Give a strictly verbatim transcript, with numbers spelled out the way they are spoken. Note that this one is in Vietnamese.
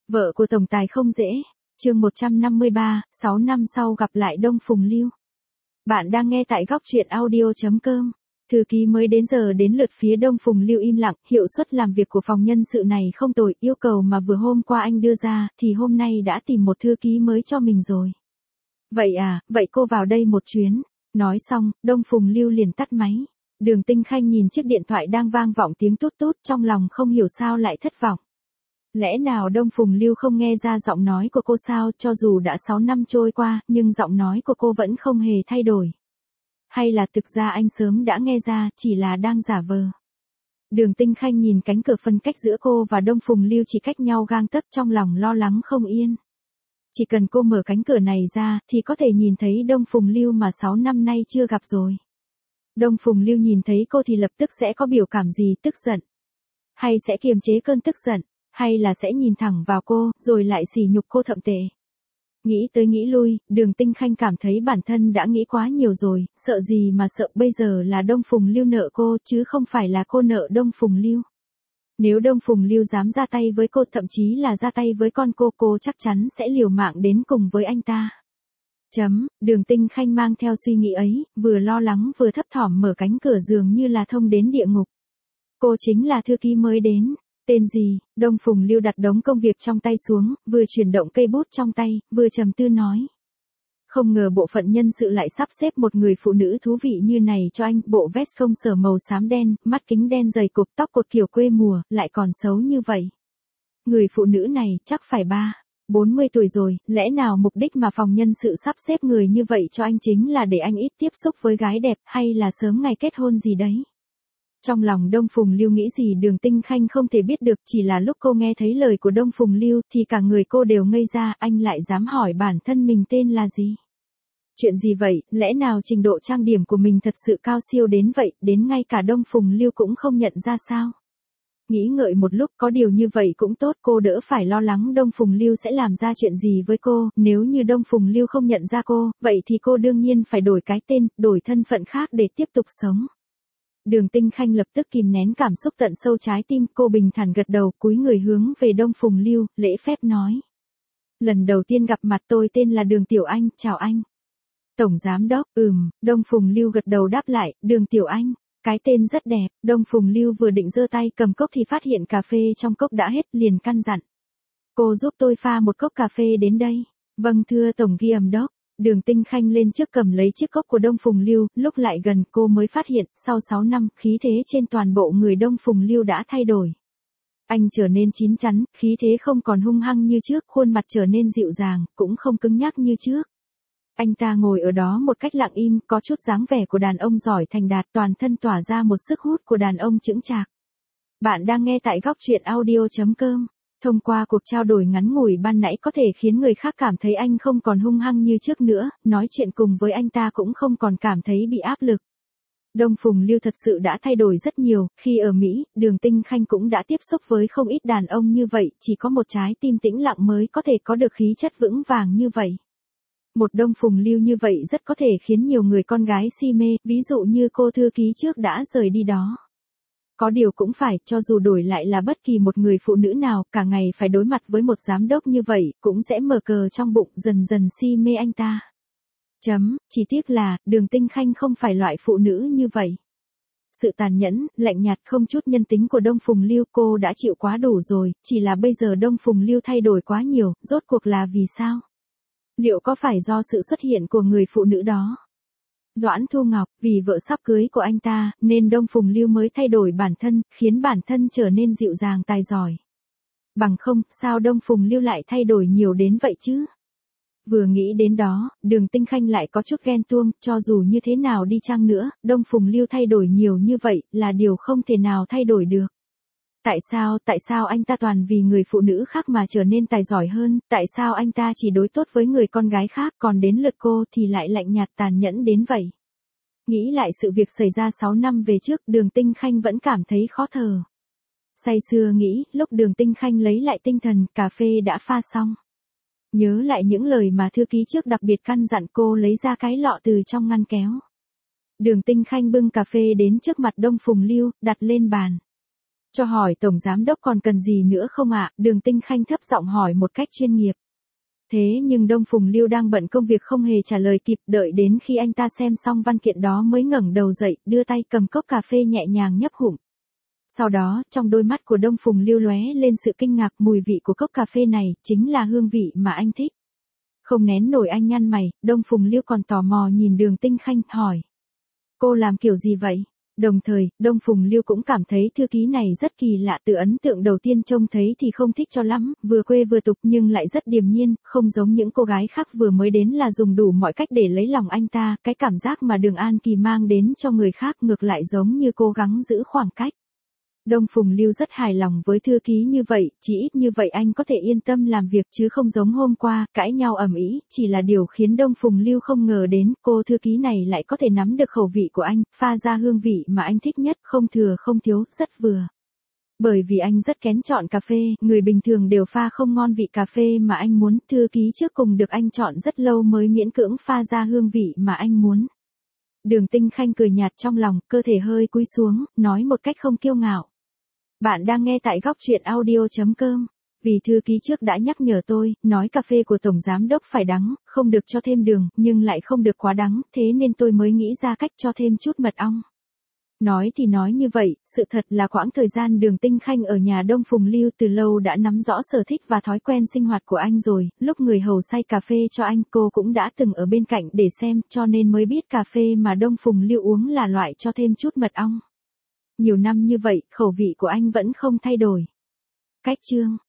Vợ của tổng tài không dễ. Chương một trăm năm mươi ba, sáu năm sau gặp lại Đông Phùng Lưu. Bạn đang nghe tại góc truyện audio chấm com. Thư ký mới đến giờ đến lượt phía Đông Phùng Lưu im lặng, hiệu suất làm việc của phòng nhân sự này không tồi, yêu cầu mà vừa hôm qua anh đưa ra, thì hôm nay đã tìm một thư ký mới cho mình rồi. Vậy à, vậy cô vào đây một chuyến. Nói xong, Đông Phùng Lưu liền tắt máy. Đường Tinh Khanh nhìn chiếc điện thoại đang vang vọng tiếng tút tút, trong lòng không hiểu sao lại thất vọng. Lẽ nào Đông Phùng Lưu không nghe ra giọng nói của cô sao, cho dù đã sáu năm trôi qua, nhưng giọng nói của cô vẫn không hề thay đổi. Hay là thực ra anh sớm đã nghe ra, chỉ là đang giả vờ. Đường Tinh Khanh nhìn cánh cửa phân cách giữa cô và Đông Phùng Lưu chỉ cách nhau gang tấc, trong lòng lo lắng không yên. Chỉ cần cô mở cánh cửa này ra, thì có thể nhìn thấy Đông Phùng Lưu mà sáu năm nay chưa gặp rồi. Đông Phùng Lưu nhìn thấy cô thì lập tức sẽ có biểu cảm gì, tức giận? Hay sẽ kiềm chế cơn tức giận? Hay là sẽ nhìn thẳng vào cô, rồi lại sỉ nhục cô thậm tệ? Nghĩ tới nghĩ lui, Đường Tinh Khanh cảm thấy bản thân đã nghĩ quá nhiều rồi, sợ gì mà sợ, bây giờ là Đông Phùng Lưu nợ cô, chứ không phải là cô nợ Đông Phùng Lưu. Nếu Đông Phùng Lưu dám ra tay với cô, thậm chí là ra tay với con cô, cô chắc chắn sẽ liều mạng đến cùng với anh ta. Chấm, Đường Tinh Khanh mang theo suy nghĩ ấy, vừa lo lắng vừa thấp thỏm mở cánh cửa dường như là thông đến địa ngục. Cô chính là thư ký mới đến. Tên gì? Đông Phùng Lưu đặt đống công việc trong tay xuống, vừa chuyển động cây bút trong tay, vừa trầm tư nói. Không ngờ bộ phận nhân sự lại sắp xếp một người phụ nữ thú vị như này cho anh, bộ vest công sở màu xám đen, mắt kính đen dày cục, tóc cột kiểu quê mùa, lại còn xấu như vậy. Người phụ nữ này chắc phải ba, bốn mươi tuổi rồi, lẽ nào mục đích mà phòng nhân sự sắp xếp người như vậy cho anh chính là để anh ít tiếp xúc với gái đẹp, hay là sớm ngày kết hôn gì đấy? Trong lòng Đông Phùng Lưu nghĩ gì Đường Tinh Khanh không thể biết được, chỉ là lúc cô nghe thấy lời của Đông Phùng Lưu thì cả người cô đều ngây ra, anh lại dám hỏi bản thân mình tên là gì? Chuyện gì vậy, lẽ nào trình độ trang điểm của mình thật sự cao siêu đến vậy, đến ngay cả Đông Phùng Lưu cũng không nhận ra sao? Nghĩ ngợi một lúc, có điều như vậy cũng tốt, cô đỡ phải lo lắng Đông Phùng Lưu sẽ làm ra chuyện gì với cô, nếu như Đông Phùng Lưu không nhận ra cô, vậy thì cô đương nhiên phải đổi cái tên, đổi thân phận khác để tiếp tục sống. Đường Tinh Khanh lập tức kìm nén cảm xúc tận sâu trái tim, cô bình thản gật đầu, cúi người hướng về Đông Phùng Lưu, lễ phép nói. Lần đầu tiên gặp mặt, tôi tên là Đường Tiểu Anh, chào anh. Tổng Giám Đốc, ừm, Đông Phùng Lưu gật đầu đáp lại, Đường Tiểu Anh, cái tên rất đẹp. Đông Phùng Lưu vừa định giơ tay cầm cốc thì phát hiện cà phê trong cốc đã hết, liền căn dặn. Cô giúp tôi pha một cốc cà phê đến đây. Vâng thưa Tổng Giám Đốc. Đường Tinh Khanh lên trước cầm lấy chiếc cốc của Đông Phùng Lưu, lúc lại gần cô mới phát hiện, sau sáu năm, khí thế trên toàn bộ người Đông Phùng Lưu đã thay đổi. Anh trở nên chín chắn, khí thế không còn hung hăng như trước, khuôn mặt trở nên dịu dàng, cũng không cứng nhắc như trước. Anh ta ngồi ở đó một cách lặng im, có chút dáng vẻ của đàn ông giỏi thành đạt, toàn thân tỏa ra một sức hút của đàn ông chững chạc. Bạn đang nghe tại góc truyện audio chấm com. Thông qua cuộc trao đổi ngắn ngủi ban nãy có thể khiến người khác cảm thấy anh không còn hung hăng như trước nữa, nói chuyện cùng với anh ta cũng không còn cảm thấy bị áp lực. Đông Phùng Lưu thật sự đã thay đổi rất nhiều, khi ở Mỹ, Đường Tinh Khanh cũng đã tiếp xúc với không ít đàn ông như vậy, chỉ có một trái tim tĩnh lặng mới có thể có được khí chất vững vàng như vậy. Một Đông Phùng Lưu như vậy rất có thể khiến nhiều người con gái si mê, ví dụ như cô thư ký trước đã rời đi đó. Có điều cũng phải, cho dù đổi lại là bất kỳ một người phụ nữ nào, cả ngày phải đối mặt với một giám đốc như vậy, cũng sẽ mở cờ trong bụng, dần dần si mê anh ta. Chấm, chỉ tiếc là, Đường Tinh Khanh không phải loại phụ nữ như vậy. Sự tàn nhẫn, lạnh nhạt không chút nhân tính của Đông Phùng Lưu cô đã chịu quá đủ rồi, chỉ là bây giờ Đông Phùng Lưu thay đổi quá nhiều, rốt cuộc là vì sao? Liệu có phải do sự xuất hiện của người phụ nữ đó? Doãn Thu Ngọc, vì vợ sắp cưới của anh ta, nên Đông Phùng Lưu mới thay đổi bản thân, khiến bản thân trở nên dịu dàng tài giỏi. Bằng không, sao Đông Phùng Lưu lại thay đổi nhiều đến vậy chứ? Vừa nghĩ đến đó, Đường Tinh Khanh lại có chút ghen tuông, cho dù như thế nào đi chăng nữa, Đông Phùng Lưu thay đổi nhiều như vậy, là điều không thể nào thay đổi được. Tại sao, tại sao anh ta toàn vì người phụ nữ khác mà trở nên tài giỏi hơn, tại sao anh ta chỉ đối tốt với người con gái khác, còn đến lượt cô thì lại lạnh nhạt tàn nhẫn đến vậy? Nghĩ lại sự việc xảy ra sáu năm về trước, Đường Tinh Khanh vẫn cảm thấy khó thở. Say sưa nghĩ, lúc Đường Tinh Khanh lấy lại tinh thần, cà phê đã pha xong. Nhớ lại những lời mà thư ký trước đặc biệt căn dặn, cô lấy ra cái lọ từ trong ngăn kéo. Đường Tinh Khanh bưng cà phê đến trước mặt Đông Phùng Lưu, đặt lên bàn. Cho hỏi Tổng Giám Đốc còn cần gì nữa không ạ? Đường Tinh Khanh thấp giọng hỏi một cách chuyên nghiệp. Thế nhưng Đông Phùng Lưu đang bận công việc không hề trả lời kịp, đợi đến khi anh ta xem xong văn kiện đó mới ngẩng đầu dậy, đưa tay cầm cốc cà phê nhẹ nhàng nhấp ngụm. Sau đó, trong đôi mắt của Đông Phùng Lưu lóe lên sự kinh ngạc, mùi vị của cốc cà phê này chính là hương vị mà anh thích. Không nén nổi anh nhăn mày, Đông Phùng Lưu còn tò mò nhìn Đường Tinh Khanh, hỏi. Cô làm kiểu gì vậy? Đồng thời, Đông Phùng Lưu cũng cảm thấy thư ký này rất kỳ lạ, từ ấn tượng đầu tiên trông thấy thì không thích cho lắm, vừa quê vừa tục nhưng lại rất điềm nhiên, không giống những cô gái khác vừa mới đến là dùng đủ mọi cách để lấy lòng anh ta, cái cảm giác mà Đường An Kỳ mang đến cho người khác ngược lại giống như cố gắng giữ khoảng cách. Đông Phùng Lưu rất hài lòng với thư ký như vậy, chỉ ít như vậy anh có thể yên tâm làm việc chứ không giống hôm qua, cãi nhau ầm ĩ, chỉ là điều khiến Đông Phùng Lưu không ngờ đến, cô thư ký này lại có thể nắm được khẩu vị của anh, pha ra hương vị mà anh thích nhất, không thừa không thiếu, rất vừa. Bởi vì anh rất kén chọn cà phê, người bình thường đều pha không ngon vị cà phê mà anh muốn, thư ký trước cùng được anh chọn rất lâu mới miễn cưỡng pha ra hương vị mà anh muốn. Đường Tinh Khanh cười nhạt trong lòng, cơ thể hơi cúi xuống, nói một cách không kiêu ngạo. Bạn đang nghe tại góc truyện audio chấm com. Vì thư ký trước đã nhắc nhở tôi, nói cà phê của Tổng Giám Đốc phải đắng, không được cho thêm đường, nhưng lại không được quá đắng, thế nên tôi mới nghĩ ra cách cho thêm chút mật ong. Nói thì nói như vậy, sự thật là quãng thời gian Đường Tinh Khanh ở nhà Đông Phùng Lưu từ lâu đã nắm rõ sở thích và thói quen sinh hoạt của anh rồi, lúc người hầu xay cà phê cho anh cô cũng đã từng ở bên cạnh để xem, cho nên mới biết cà phê mà Đông Phùng Lưu uống là loại cho thêm chút mật ong. Nhiều năm như vậy, khẩu vị của anh vẫn không thay đổi. Cách chương